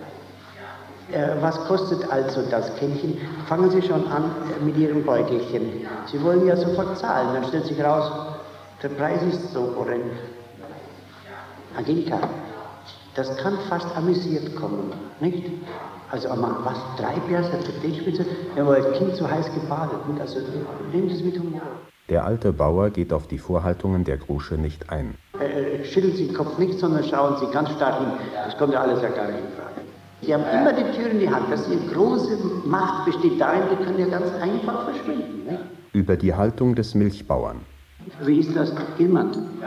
Was kostet also das Kännchen? Fangen Sie schon an mit Ihrem Beutelchen. Sie wollen ja sofort zahlen, dann stellt sich raus, der Preis ist so horrend. Angelika, das kann fast amüsiert kommen, nicht? Also, was, 3 Piaster für den Spitze? Wir haben das Kind so heiß gebadet, nicht? Also, nehmen Sie es mit Humor. Der alte Bauer geht auf die Vorhaltungen der Grusche nicht ein. Schütteln Sie den Kopf nicht, sondern schauen Sie ganz stark hin. Das kommt ja alles ja gar nicht in Frage. Sie haben immer die Tür in die Hand. Das ist große Macht besteht darin, die können ja ganz einfach verschwinden. Nicht? Über die Haltung des Milchbauern. Wie ist das, Gilman?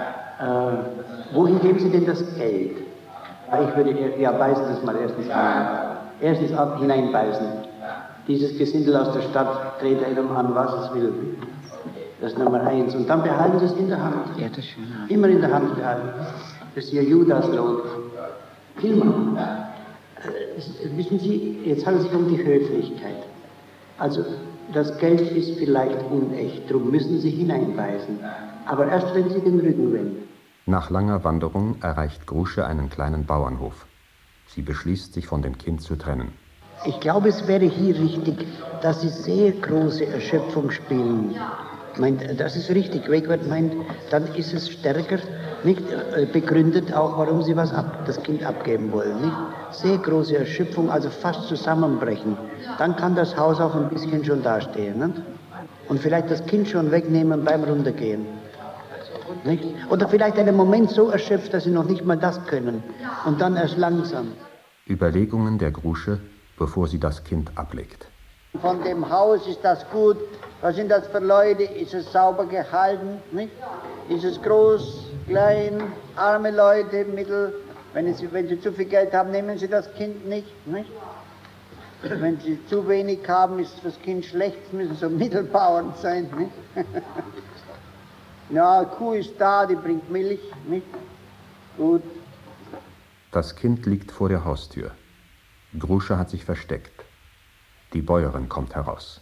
Wohin geben Sie denn das Geld? Ich würde, ja, beißen Sie es mal erstens an. Erstens hineinbeißen. Dieses Gesindel aus der Stadt dreht einem an, was es will. Das ist Nummer 1. Und dann behalten Sie es in der Hand. Ja, das ist schön. Immer in der Hand behalten. Das ist Ihr Judaslohn. Gilman. Wissen Sie, jetzt handelt es sich um die Höflichkeit. Also, das Geld ist vielleicht unecht, darum müssen Sie hineinbeißen. Aber erst, wenn Sie den Rücken wenden. Nach langer Wanderung erreicht Grusche einen kleinen Bauernhof. Sie beschließt, sich von dem Kind zu trennen. Ich glaube, es wäre hier richtig, dass Sie sehr große Erschöpfung spielen. Meint, das ist richtig. Wegward meint, dann ist es stärker, nicht begründet auch, warum Sie das Kind abgeben wollen. Nicht? Sehr große Erschöpfung, also fast zusammenbrechen. Dann kann das Haus auch ein bisschen schon dastehen. Nicht? Und vielleicht das Kind schon wegnehmen beim Runtergehen. Nicht? Oder vielleicht einen Moment so erschöpft, dass Sie noch nicht mal das können. Und dann erst langsam. Überlegungen der Grusche, bevor sie das Kind ablegt. Von dem Haus ist das gut. Was sind das für Leute? Ist es sauber gehalten? Nicht? Ist es groß, klein, arme Leute, mittel? Wenn Sie zu viel Geld haben, nehmen Sie das Kind nicht. Wenn Sie zu wenig haben, ist das Kind schlecht. Es müssen so Mittelbauern sein. Nicht? Ja, Kuh ist da, die bringt Milch. Nicht? Gut. Das Kind liegt vor der Haustür. Grusche hat sich versteckt. Die Bäuerin kommt heraus.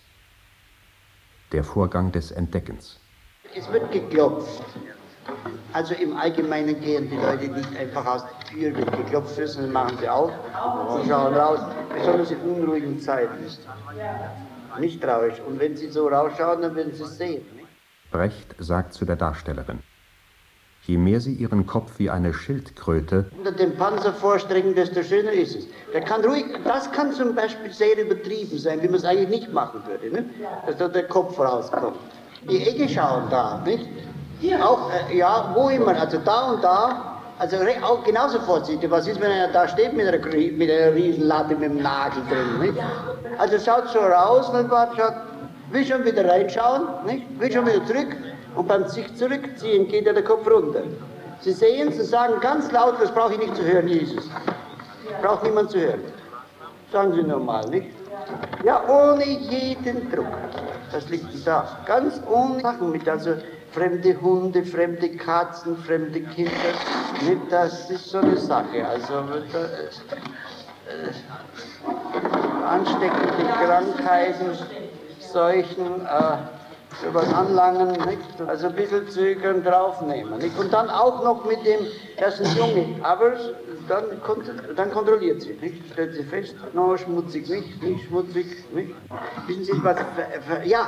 Der Vorgang des Entdeckens. Es wird geklopft. Also im Allgemeinen gehen die Leute nicht einfach aus der Tür, wenn geklopft wird, sondern machen sie auf und schauen raus, besonders in unruhigen Zeiten. Nicht traurig. Und wenn sie so rausschauen, dann werden sie es sehen. Brecht sagt zu der Darstellerin: Je mehr sie ihren Kopf wie eine Schildkröte unter dem Panzer vorstrecken, desto schöner ist es. Das kann zum Beispiel sehr übertrieben sein, wie man es eigentlich nicht machen würde, ne? Dass da der Kopf rauskommt. Die Ecke schauen da, nicht? Auch, ja, wo immer, also da und da, also auch genauso vorsichtig. Was ist, wenn er da steht mit einer riesen Latte mit dem Nagel drin, nicht? Also schaut so raus, will schon wieder reinschauen, nicht? Will schon wieder zurück. Und beim sich zurückziehen geht ja der Kopf runter. Sie sehen es und sagen ganz laut, das brauche ich nicht zu hören, Jesus. Braucht niemand zu hören. Sagen Sie nur mal, nicht? Ja, ohne jeden Druck. Das liegt da. Ganz ohne Sachen mit, also fremde Hunde, fremde Katzen, fremde Kinder. Nicht, das ist so eine Sache. Also ansteckende Krankheiten, Seuchen, sowas anlangen, nicht? Also ein bisschen draufnehmen. Nicht? Und dann auch noch mit dem, das sind Junge, aber dann kontrolliert sie, nicht? Stellt sie fest, no, schmutzig nicht schmutzig, nicht? Wissen Sie was, ja,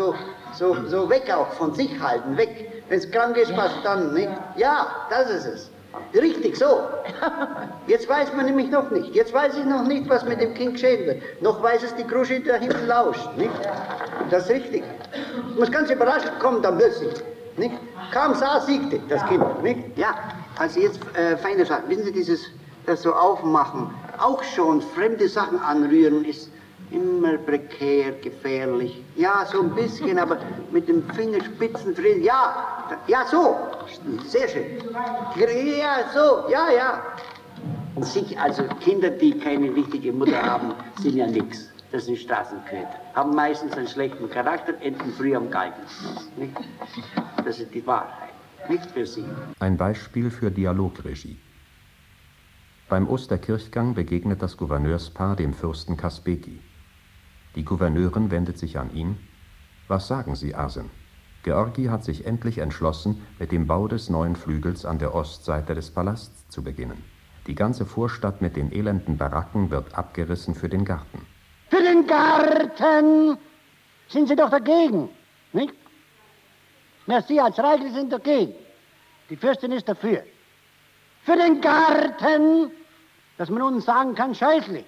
so weg auch, von sich halten, weg. Wenn es krank ist, was dann, nicht? Ja, das ist es. Richtig, so. Jetzt weiß man nämlich noch nicht. Jetzt weiß ich noch nicht, was mit dem Kind geschehen wird. Noch weiß es die Grusche, der Himmel lauscht, nicht? Das ist richtig. Muss ganz überraschend kommen dann plötzlich, nicht? Kaum sah, siegte das Kind, nicht? Ja, also jetzt feine Sachen. Wissen Sie, das so aufmachen, auch schon fremde Sachen anrühren, ist immer prekär, gefährlich. Ja, so ein bisschen, aber mit dem Fingerspitzen drin. Ja, so. Sehr schön. Ja, so, ja. Und also Kinder, die keine richtige Mutter haben, sind ja nichts. Das sind Straßenköter. Haben meistens einen schlechten Charakter, enden früh am Galgen. Nicht? Das ist die Wahrheit. Nicht für sie. Ein Beispiel für Dialogregie. Beim Osterkirchgang begegnet das Gouverneurspaar dem Fürsten Kaspeky. Die Gouverneurin wendet sich an ihn. Was sagen Sie, Asen? Georgi hat sich endlich entschlossen, mit dem Bau des neuen Flügels an der Ostseite des Palasts zu beginnen. Die ganze Vorstadt mit den elenden Baracken wird abgerissen für den Garten. Für den Garten sind Sie doch dagegen, nicht? Na, Sie als Reichel sind dagegen. Die Fürstin ist dafür. Für den Garten, dass man uns sagen kann, scheußlich.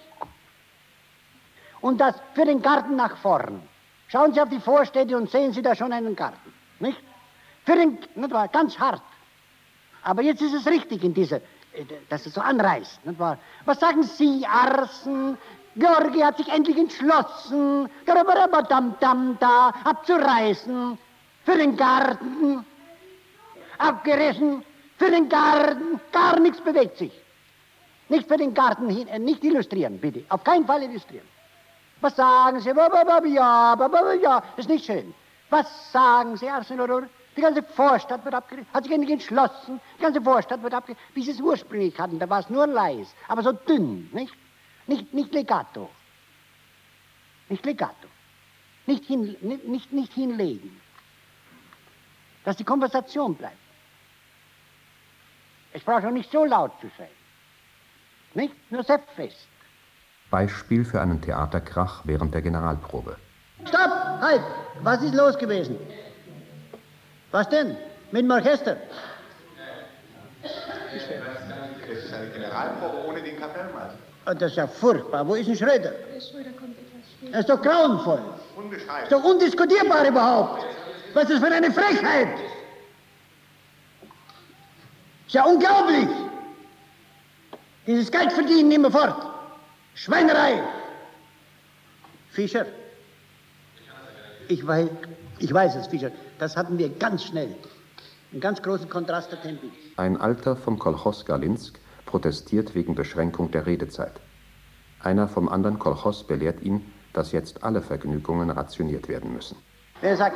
Und das für den Garten nach vorn. Schauen Sie auf die Vorstädte und sehen Sie da schon einen Garten, nicht? Für den, nicht wahr, ganz hart. Aber jetzt ist es richtig in dieser, dass es so anreißt, nicht wahr? Was sagen Sie, Arsen? Georgi hat sich endlich entschlossen, da abzureißen. Für den Garten. Abgerissen. Für den Garten. Gar nichts bewegt sich. Nicht für den Garten hin, nicht illustrieren, bitte. Auf keinen Fall illustrieren. Was sagen Sie? Ja, das ist nicht schön. Was sagen Sie, Arsenal? Die ganze Vorstadt wird abgerissen, hat sich endlich entschlossen, die ganze Vorstadt wird abgerissen, wie Sie es ursprünglich hatten, da war es nur leis, aber so dünn, nicht? Nicht legato. Nicht legato. Nicht hinlegen. Dass die Konversation bleibt. Es braucht auch nicht so laut zu sein. Nicht? Nur sehr fest. Beispiel für einen Theaterkrach während der Generalprobe. Stopp! Halt! Was ist los gewesen? Was denn? Mit dem Orchester? Das ist eine Generalprobe ohne den Kapellmeister. Oh, das ist ja furchtbar. Wo ist denn Schröder? Schröder kommt etwas später. Das ist doch grauenvoll. Unbeschreiblich. Das ist doch undiskutierbar überhaupt. Was ist das für eine Frechheit? Ist ja unglaublich. Dieses Geld verdienen immerfort. Schweinerei! Fischer. Ich weiß es, Fischer. Das hatten wir ganz schnell. Einen ganz großen Kontrast der Tempi. Ein Alter vom Kolchos Galinsk protestiert wegen Beschränkung der Redezeit. Einer vom anderen Kolchos belehrt ihn, dass jetzt alle Vergnügungen rationiert werden müssen. Er sagt,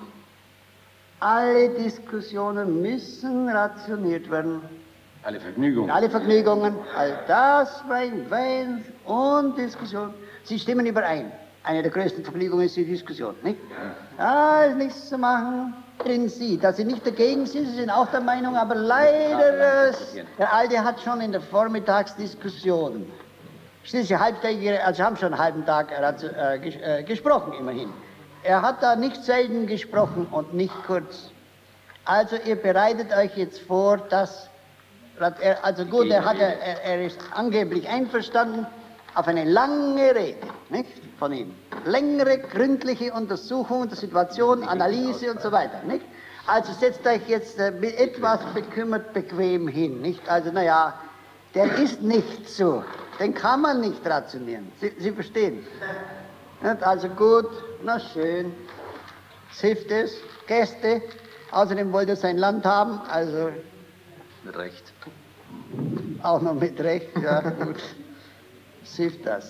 alle Diskussionen müssen rationiert werden. Alle Vergnügungen. Alle Vergnügungen, all das, Wein und Diskussion. Sie stimmen überein. Eine der größten Vergnügungen ist die Diskussion, nicht? Ja, ist nichts zu machen. Drin Sie, dass Sie nicht dagegen sind, Sie sind auch der Meinung, aber leider, der Alte hat schon in der Vormittagsdiskussion, schließlich halbtägige, also haben schon einen halben Tag gesprochen, immerhin. Er hat da nicht selten gesprochen und nicht kurz. Also ihr bereitet euch jetzt vor, dass also gut, er ist angeblich einverstanden auf eine lange Rede, nicht, von ihm. Längere, gründliche Untersuchung der Situation, Analyse und so weiter, nicht? Also setzt euch jetzt etwas bekümmert bequem hin, nicht? Also, naja, der ist nicht so. Den kann man nicht rationieren. Sie verstehen? Nicht? Also gut, na schön. Es hilft es, Gäste. Außerdem wollte er sein Land haben, also... Mit Recht. Auch noch mit Recht, ja, gut. Es hilft das.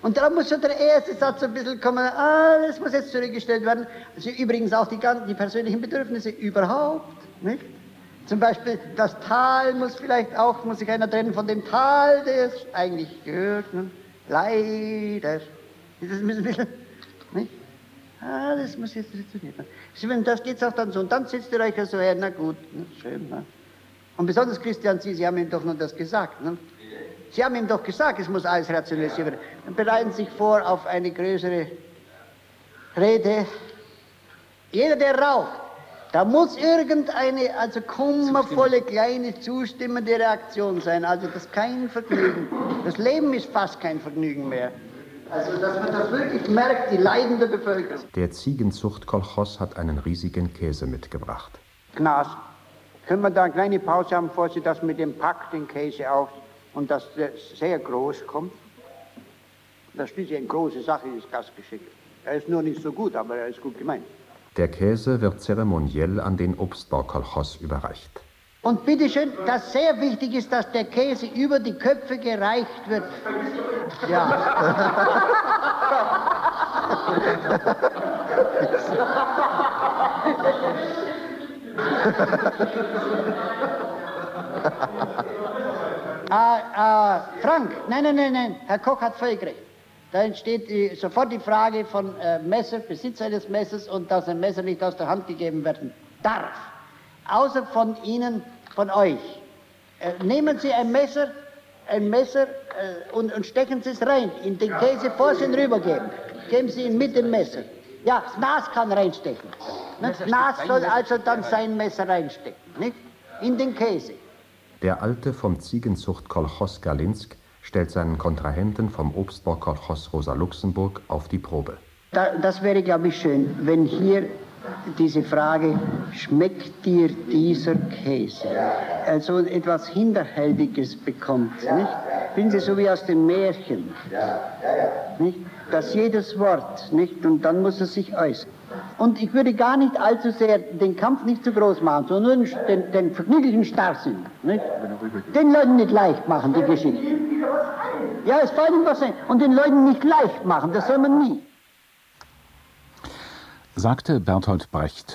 Und da muss schon der erste Satz ein bisschen kommen, das muss jetzt zurückgestellt werden. Also übrigens auch die persönlichen Bedürfnisse überhaupt, nicht? Zum Beispiel das Tal muss sich einer trennen von dem Tal, der es eigentlich gehört, ne? Leider. Das müssen wir, nicht? Das muss jetzt funktionieren. Das geht's auch dann so. Und dann sitzt ihr euch ja so her, na gut, ne? Schön, ne? Und besonders Christian, Sie haben ihm doch nur das gesagt, ne? Sie haben ihm doch gesagt, es muss alles rationalisiert werden. Dann bereiten Sie sich vor auf eine größere Rede. Jeder, der raucht, da muss irgendeine, kummervolle, kleine, zustimmende Reaktion sein. Also das ist kein Vergnügen. Das Leben ist fast kein Vergnügen mehr. Also dass man das wirklich merkt, die leidende Bevölkerung. Der Ziegenzuchtkolchos hat einen riesigen Käse mitgebracht. Gnas, können wir da eine kleine Pause haben, bevor Sie das mit dem Pack, den Käse auf und dass der sehr groß kommt? Das ist eine große Sache, das Gastgeschick. Er ist nur nicht so gut, aber er ist gut gemeint. Der Käse wird zeremoniell an den Obstbaukolchos überreicht. Und bitteschön, das sehr wichtig ist, dass der Käse über die Köpfe gereicht wird. Ja. Frank, nein, Herr Koch hat völlig recht. Da entsteht sofort die Frage von Messer, Besitzer eines Messers und dass ein Messer nicht aus der Hand gegeben werden darf. Außer von Ihnen, von euch. Nehmen Sie ein Messer und stecken Sie es rein, in den Käse vor Sie ihn rübergeben. Geben Sie ihn mit dem Messer. Ja, das Nas kann reinstecken. Das Nas soll also dann sein Messer reinstecken, nicht? In den Käse. Der Alte vom Ziegenzuchtkolchos Galinsk stellt seinen Kontrahenten vom Obstbaukolchos Rosa Luxemburg auf die Probe. Das wäre, glaube ich, schön, wenn hier diese Frage, schmeckt dir dieser Käse? Also etwas Hinterhältiges bekommt, nicht? Finden Sie, so wie aus dem Märchen, nicht? Dass jedes Wort, nicht? Und dann muss es sich äußern. Und ich würde gar nicht allzu sehr den Kampf nicht zu groß machen, sondern nur den vergnüglichen Starrsinn, nicht? Den Leuten nicht leicht machen, die Geschichte. Ja, es fällt ihm was sein. Und den Leuten nicht leicht machen, das soll man nie. Sagte Bertolt Brecht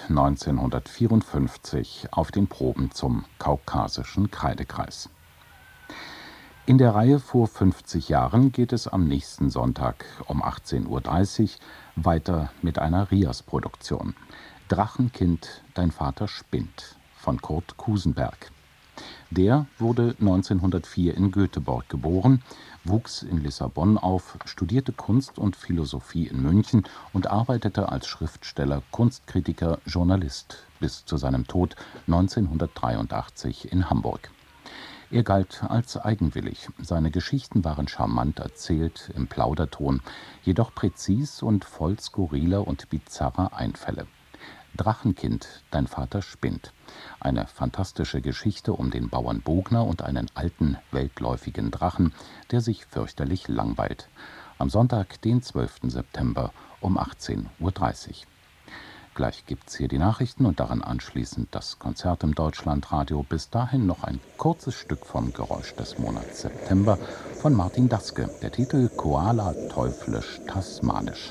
1954 auf den Proben zum Kaukasischen Kreidekreis. In der Reihe vor 50 Jahren geht es am nächsten Sonntag um 18:30 Uhr weiter mit einer Rias-Produktion. Drachenkind, dein Vater spinnt von Kurt Kusenberg. Der wurde 1904 in Göteborg geboren, wuchs in Lissabon auf, studierte Kunst und Philosophie in München und arbeitete als Schriftsteller, Kunstkritiker, Journalist bis zu seinem Tod 1983 in Hamburg. Er galt als eigenwillig. Seine Geschichten waren charmant erzählt, im Plauderton, jedoch präzis und voll skurriler und bizarrer Einfälle. Drachenkind, dein Vater spinnt. Eine fantastische Geschichte um den Bauern Bogner und einen alten, weltläufigen Drachen, der sich fürchterlich langweilt. Am Sonntag, den 12. September um 18:30 Uhr. Gleich gibt's hier die Nachrichten und daran anschließend das Konzert im Deutschlandradio. Bis dahin noch ein kurzes Stück vom Geräusch des Monats September von Martin Daske. Der Titel Koala teuflisch tasmanisch.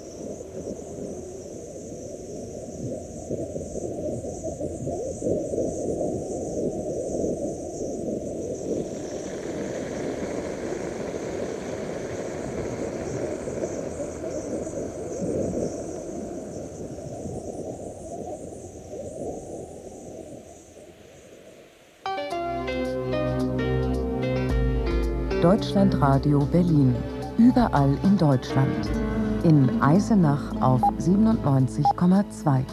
Deutschlandradio Berlin. Überall in Deutschland. In Eisenach auf 97,2.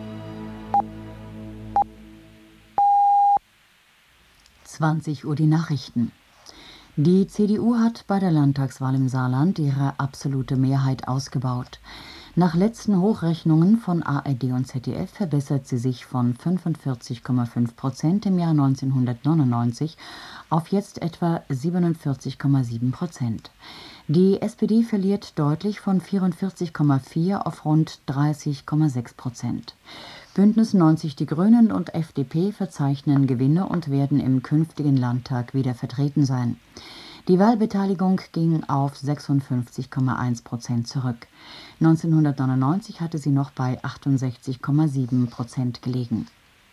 Uhr die Nachrichten. Die CDU hat bei der Landtagswahl im Saarland ihre absolute Mehrheit ausgebaut. Nach letzten Hochrechnungen von ARD und ZDF verbessert sie sich von 45,5% im Jahr 1999 auf jetzt etwa 47,7%. Die SPD verliert deutlich von 44,4 auf rund 30,6%. Bündnis 90 Die Grünen und FDP verzeichnen Gewinne und werden im künftigen Landtag wieder vertreten sein. Die Wahlbeteiligung ging auf 56,1% zurück. 1999 hatte sie noch bei 68,7% gelegen.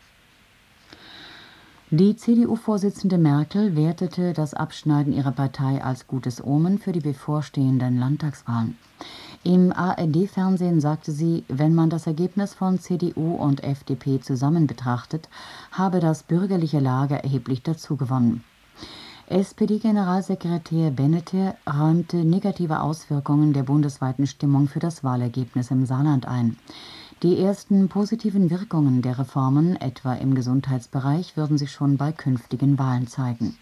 Die CDU-Vorsitzende Merkel wertete das Abschneiden ihrer Partei als gutes Omen für die bevorstehenden Landtagswahlen. Im ARD-Fernsehen sagte sie, wenn man das Ergebnis von CDU und FDP zusammen betrachtet, habe das bürgerliche Lager erheblich dazugewonnen. SPD-Generalsekretär Benneter räumte negative Auswirkungen der bundesweiten Stimmung für das Wahlergebnis im Saarland ein. Die ersten positiven Wirkungen der Reformen, etwa im Gesundheitsbereich, würden sich schon bei künftigen Wahlen zeigen.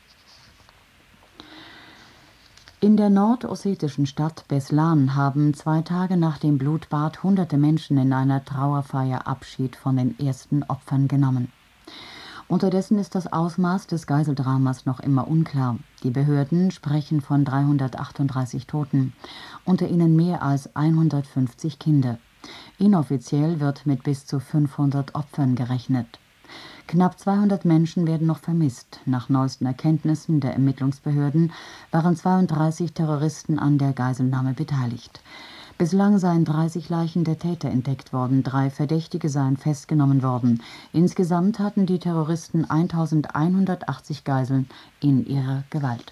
In der nordossetischen Stadt Beslan haben 2 Tage nach dem Blutbad hunderte Menschen in einer Trauerfeier Abschied von den ersten Opfern genommen. Unterdessen ist das Ausmaß des Geiseldramas noch immer unklar. Die Behörden sprechen von 338 Toten, unter ihnen mehr als 150 Kinder. Inoffiziell wird mit bis zu 500 Opfern gerechnet. Knapp 200 Menschen werden noch vermisst. Nach neuesten Erkenntnissen der Ermittlungsbehörden waren 32 Terroristen an der Geiselnahme beteiligt. Bislang seien 30 Leichen der Täter entdeckt worden, 3 Verdächtige seien festgenommen worden. Insgesamt hatten die Terroristen 1180 Geiseln in ihrer Gewalt.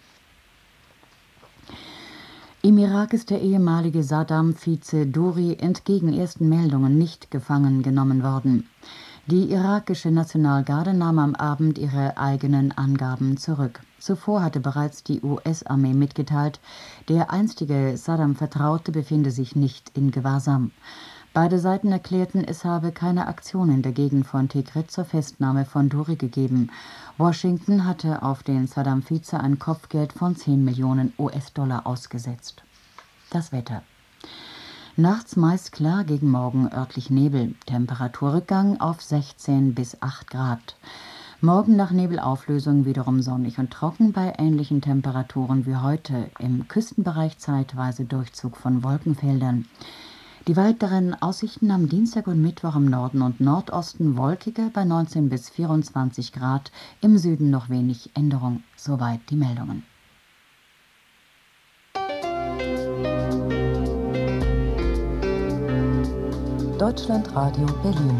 Im Irak ist der ehemalige Saddam-Vize Duri entgegen ersten Meldungen nicht gefangen genommen worden. Die irakische Nationalgarde nahm am Abend ihre eigenen Angaben zurück. Zuvor hatte bereits die US-Armee mitgeteilt, der einstige Saddam-Vertraute befinde sich nicht in Gewahrsam. Beide Seiten erklärten, es habe keine Aktion in der Gegend von Tikrit zur Festnahme von Duri gegeben. Washington hatte auf den Saddam-Vize ein Kopfgeld von 10 Millionen US-Dollar ausgesetzt. Das Wetter. Nachts meist klar, gegen Morgen örtlich Nebel. Temperaturrückgang auf 16 bis 8 Grad. Morgen nach Nebelauflösung wiederum sonnig und trocken bei ähnlichen Temperaturen wie heute. Im Küstenbereich zeitweise Durchzug von Wolkenfeldern. Die weiteren Aussichten am Dienstag und Mittwoch im Norden und Nordosten wolkiger bei 19 bis 24 Grad, im Süden noch wenig Änderung. Soweit die Meldungen. Deutschlandradio Berlin.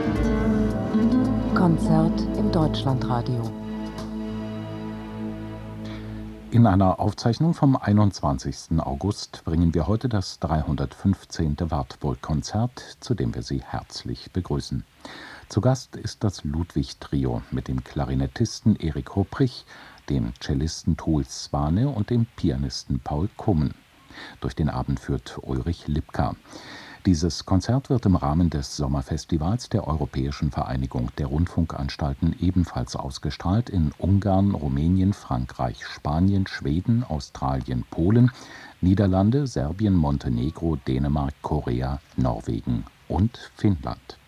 Konzert im Deutschlandradio. In einer Aufzeichnung vom 21. August bringen wir heute das 315. Wartburg-Konzert, zu dem wir Sie herzlich begrüßen. Zu Gast ist das Ludwig-Trio mit dem Klarinettisten Erik Hopprich, dem Cellisten Truls Swane und dem Pianisten Paul Kummen. Durch den Abend führt Ulrich Lipka. Dieses Konzert wird im Rahmen des Sommerfestivals der Europäischen Vereinigung der Rundfunkanstalten ebenfalls ausgestrahlt in Ungarn, Rumänien, Frankreich, Spanien, Schweden, Australien, Polen, Niederlande, Serbien, Montenegro, Dänemark, Korea, Norwegen und Finnland.